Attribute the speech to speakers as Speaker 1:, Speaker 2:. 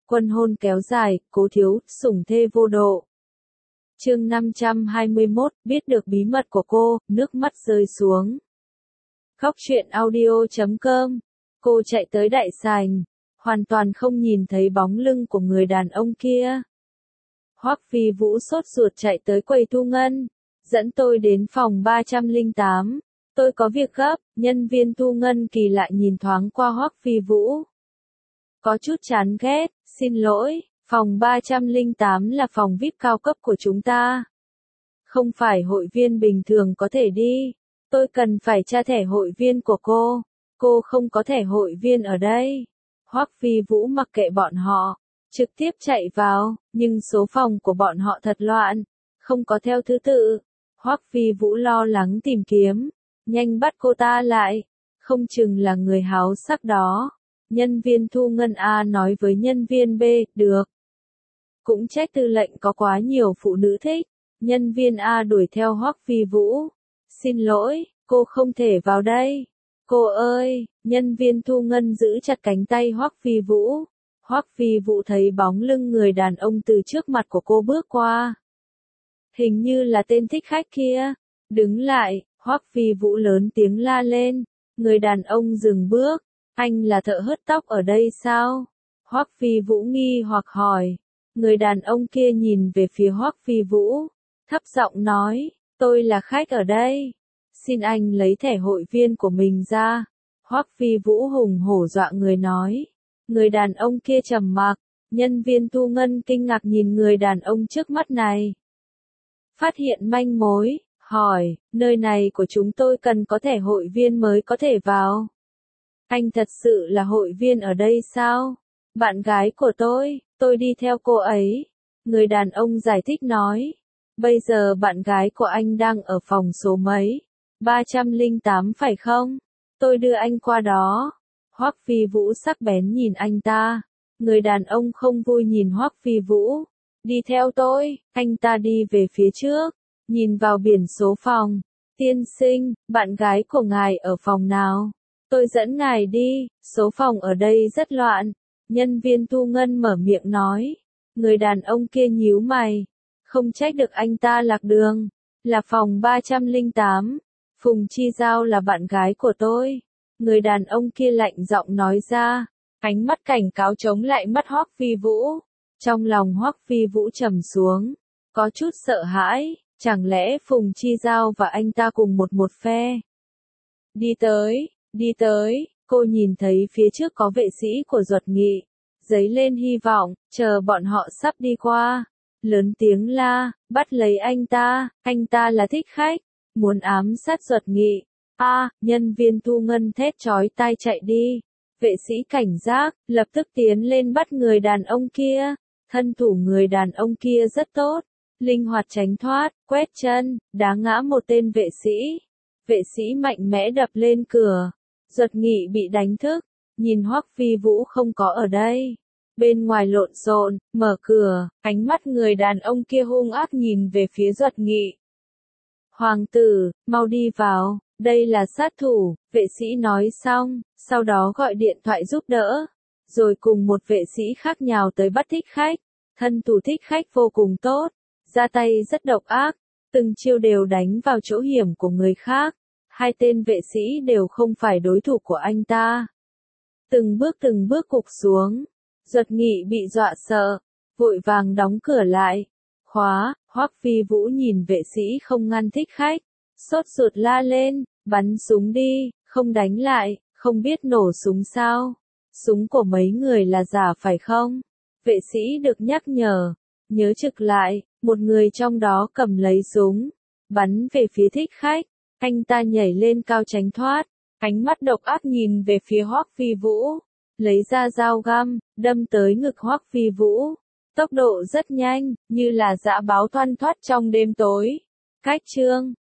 Speaker 1: Quân hôn kéo dài, Cố Thiếu, sủng thê vô độ. Chương 521, biết được bí mật của cô, nước mắt rơi xuống. Khóc chuyện audio.com. Cô chạy tới đại sảnh, hoàn toàn không nhìn thấy bóng lưng của người đàn ông kia. Hoắc Phi Vũ sốt ruột chạy tới quầy thu ngân, dẫn tôi đến phòng 308. Tôi có việc gấp. Nhân viên thu ngân kỳ lạ nhìn thoáng qua Hoắc Phi Vũ. Có chút chán ghét, xin lỗi, phòng 308 là phòng VIP cao cấp của chúng ta. Không phải hội viên bình thường có thể đi. Tôi cần phải tra thẻ hội viên của cô. Cô không có thẻ hội viên ở đây. Hoắc Phi Vũ mặc kệ bọn họ, trực tiếp chạy vào, nhưng số phòng của bọn họ thật loạn, không có theo thứ tự. Hoắc Phi Vũ lo lắng tìm kiếm, nhanh bắt cô ta lại, không chừng là người háo sắc đó. Nhân viên thu ngân A nói với nhân viên B, được. Cũng trách tư lệnh có quá nhiều phụ nữ thích. Nhân viên A đuổi theo Hoắc Phi Vũ. Xin lỗi, cô không thể vào đây. Cô ơi, nhân viên thu ngân giữ chặt cánh tay Hoắc Phi Vũ. Hoắc Phi Vũ thấy bóng lưng người đàn ông từ trước mặt của cô bước qua. Hình như là tên thích khách kia. Đứng lại, Hoắc Phi Vũ lớn tiếng la lên. Người đàn ông dừng bước. Anh là thợ hớt tóc ở đây sao? Hoắc Phi Vũ nghi hoặc hỏi. Người đàn ông kia nhìn về phía Hoắc Phi Vũ, thấp giọng nói, tôi là khách ở đây. Xin anh lấy thẻ hội viên của mình ra. Hoắc Phi Vũ hùng hổ dọa người nói. Người đàn ông kia trầm mặc, nhân viên thu ngân kinh ngạc nhìn người đàn ông trước mắt này. Phát hiện manh mối, hỏi, nơi này của chúng tôi cần có thẻ hội viên mới có thể vào. Anh thật sự là hội viên ở đây sao? Bạn gái của tôi đi theo cô ấy. Người đàn ông giải thích nói. Bây giờ bạn gái của anh đang ở phòng số mấy? 308 phải không? Tôi đưa anh qua đó. Hoắc Phi Vũ sắc bén nhìn anh ta. Người đàn ông không vui nhìn Hoắc Phi Vũ. Đi theo tôi, anh ta đi về phía trước. Nhìn vào biển số phòng. Tiên sinh, bạn gái của ngài ở phòng nào? Tôi dẫn ngài đi, số phòng ở đây rất loạn. Nhân viên thu ngân mở miệng nói. Người đàn ông kia nhíu mày. Không trách được anh ta lạc đường. Là phòng 308. Phùng Chi Giao là bạn gái của tôi. Người đàn ông kia lạnh giọng nói ra. Ánh mắt cảnh cáo chống lại mắt Hoắc Phi Vũ. Trong lòng Hoắc Phi Vũ trầm xuống. Có chút sợ hãi. Chẳng lẽ Phùng Chi Giao và anh ta cùng một phe? Đi tới, cô nhìn thấy phía trước có vệ sĩ của Duật Nghị. Dấy lên hy vọng, chờ bọn họ sắp đi qua. Lớn tiếng la, bắt lấy anh ta là thích khách, muốn ám sát Duật Nghị. Nhân viên thu ngân thét chói tai chạy đi. Vệ sĩ cảnh giác, lập tức tiến lên bắt người đàn ông kia. Thân thủ người đàn ông kia rất tốt, linh hoạt tránh thoát, quét chân, đá ngã một tên vệ sĩ. Vệ sĩ mạnh mẽ đập lên cửa. Duật Nghị bị đánh thức, nhìn Hoắc Phi Vũ không có ở đây. Bên ngoài lộn xộn, mở cửa, ánh mắt người đàn ông kia hung ác nhìn về phía Duật Nghị. Hoàng tử, mau đi vào, đây là sát thủ, vệ sĩ nói xong, sau đó gọi điện thoại giúp đỡ. Rồi cùng một vệ sĩ khác nhào tới bắt thích khách. Thân thủ thích khách vô cùng tốt, ra tay rất độc ác, từng chiêu đều đánh vào chỗ hiểm của người khác. Hai tên vệ sĩ đều không phải đối thủ của anh ta. Từng bước cục xuống. Duật Nghị bị dọa sợ, vội vàng đóng cửa lại. Khóa, Hoắc Phi Vũ nhìn vệ sĩ không ngăn thích khách. Sốt ruột la lên, bắn súng đi, không đánh lại, không biết nổ súng sao? Súng của mấy người là giả phải không? Vệ sĩ được nhắc nhở, nhớ trực lại, một người trong đó cầm lấy súng, bắn về phía thích khách. Anh ta nhảy lên cao tránh thoát, ánh mắt độc ác nhìn về phía Hoắc Phi Vũ, lấy ra dao găm, đâm tới ngực Hoắc Phi Vũ. Tốc độ rất nhanh, như là dã báo thoăn thoắt trong đêm tối. Cách chương